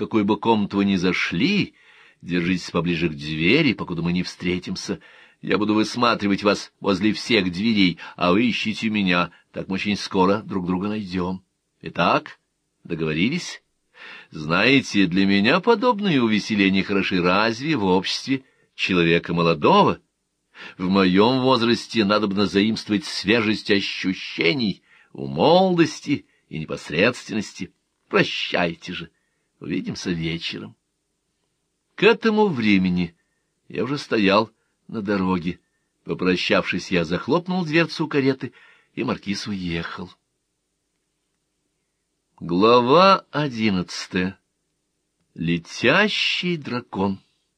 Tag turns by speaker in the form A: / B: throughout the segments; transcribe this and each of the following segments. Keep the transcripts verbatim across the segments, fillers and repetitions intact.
A: какую бы комнату вы ни зашли, держитесь поближе к двери, покуда мы не встретимся. Я буду высматривать вас возле всех дверей, а вы ищите меня, так мы очень скоро друг друга найдем. Итак, договорились? Знаете, для меня подобные увеселения хороши разве в обществе человека молодого? В моем возрасте надобно заимствовать свежесть ощущений, у молодости и непосредственности. Прощайте же, увидимся вечером. К этому времени я уже стоял на дороге. Попрощавшись, я захлопнул дверцу кареты, и маркиз уехал. Глава одиннадцатая. Летящий дракон.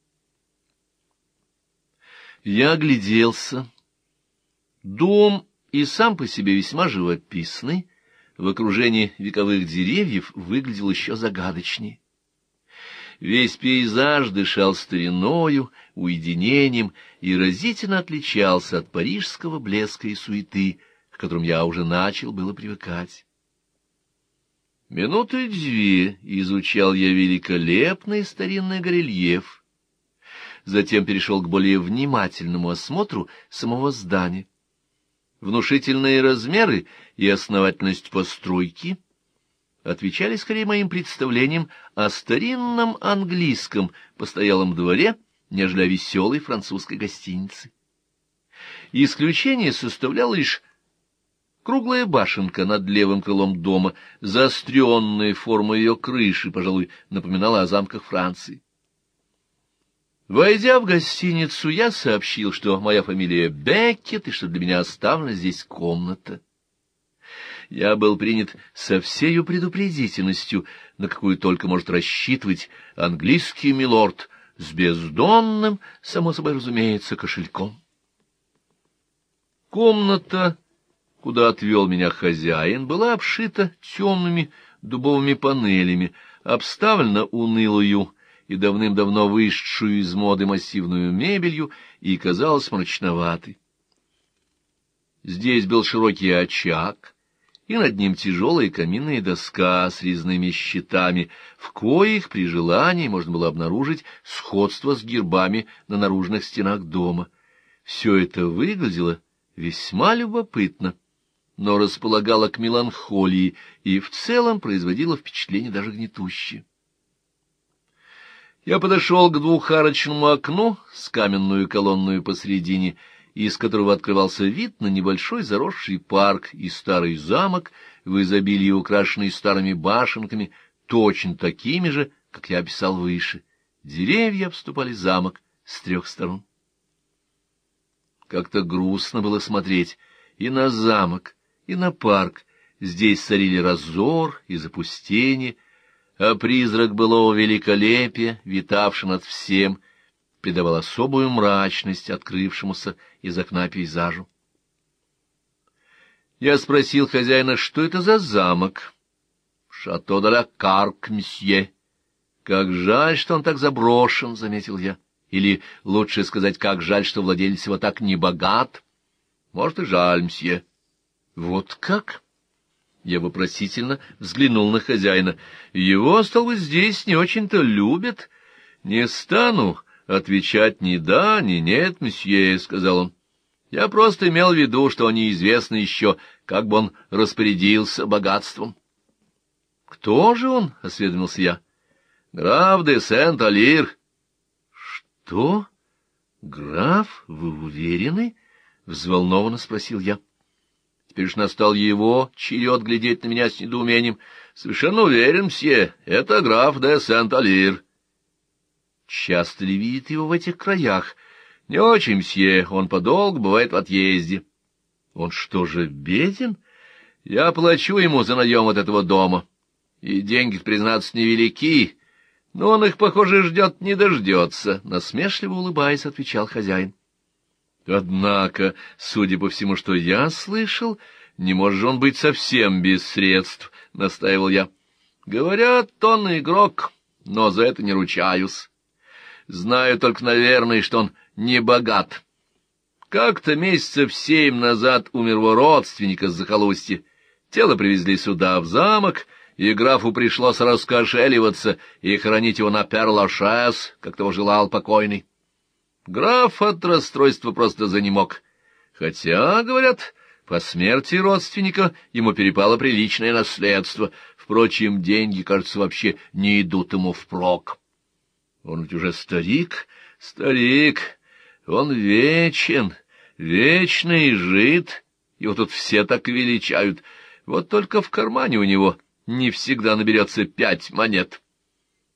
A: Я огляделся. Дом и сам по себе весьма живописный, в окружении вековых деревьев выглядел еще загадочнее. Весь пейзаж дышал стариною, уединением и разительно отличался от парижского блеска и суеты, к которым я уже начал было привыкать. Минуты две изучал я великолепный старинный горельеф, затем перешел к более внимательному осмотру самого здания. Внушительные размеры и основательность постройки отвечали скорее моим представлениям о старинном английском постоялом дворе, нежели о веселой французской гостинице. Исключение составляла лишь круглая башенка над левым крылом дома, заостренная форма ее крыши, пожалуй, напоминала о замках Франции. Войдя в гостиницу, я сообщил, что моя фамилия Беккет и что для меня оставлена здесь комната. Я был принят со всею предупредительностью, на какую только может рассчитывать английский милорд, с бездонным, само собой разумеется, кошельком. Комната, куда отвел меня хозяин, была обшита темными дубовыми панелями, обставлена унылую и давным-давно вышедшую из моды массивную мебелью и казалась мрачноватой. Здесь был широкий очаг, и над ним тяжелая каминная доска с резными щитами, в коих при желании можно было обнаружить сходство с гербами на наружных стенах дома. Все это выглядело весьма любопытно, но располагало к меланхолии и в целом производило впечатление даже гнетущее. Я подошел к двухарочному окну с каменную колонною посредине, из которого открывался вид на небольшой заросший парк и старый замок, в изобилии украшенный старыми башенками, точно такими же, как я описал выше. Деревья обступали замок с трех сторон. Как-то грустно было смотреть и на замок, и на парк. Здесь царили разор и запустение, а призрак былого великолепия, витавший над всем, придавал особую мрачность открывшемуся из окна пейзажу. Я спросил хозяина, что это за замок. — Шато де ла Карк, мсье. — Как жаль, что он так заброшен, — заметил я. Или, лучше сказать, как жаль, что владелец его так небогат. — Может, и жаль, мсье. — Вот как? Я вопросительно взглянул на хозяина. — Его, стало быть, здесь не очень-то любят. — Не стану отвечать ни да, ни нет, месье, — сказал он. — Я просто имел в виду, что неизвестно еще, как бы он распорядился богатством. — Кто же он? — осведомился я. — Граф де Сент-Алир. — Что? Граф? Вы уверены? — взволнованно спросил я. Теперь уж настал его черед глядеть на меня с недоумением. — Совершенно уверен, мсье, это граф де Сент-Алир. — Часто ли видит его в этих краях? — Не очень, мсье, он подолгу бывает в отъезде. — Он что же, беден? — Я плачу ему за наем от этого дома. И деньги, признаться, невелики, но он их, похоже, ждет не дождется, — насмешливо улыбаясь, отвечал хозяин. — Однако, судя по всему, что я слышал, не может же он быть совсем без средств, — настаивал я. — Говорят, он игрок, но за это не ручаюсь. Знаю только, наверное, что он не богат. Как-то месяцев семь назад умер его родственник из захолустья. Тело привезли сюда, в замок, и графу пришлось раскошеливаться и хранить его на Пер-Лашез, как того желал покойный. Граф от расстройства просто занемог. Хотя, говорят, по смерти родственника ему перепало приличное наследство. Впрочем, деньги, кажется, вообще не идут ему впрок. Он ведь уже старик, старик, он вечен, вечный жид, его тут все так величают. Вот только в кармане у него не всегда наберется пять монет.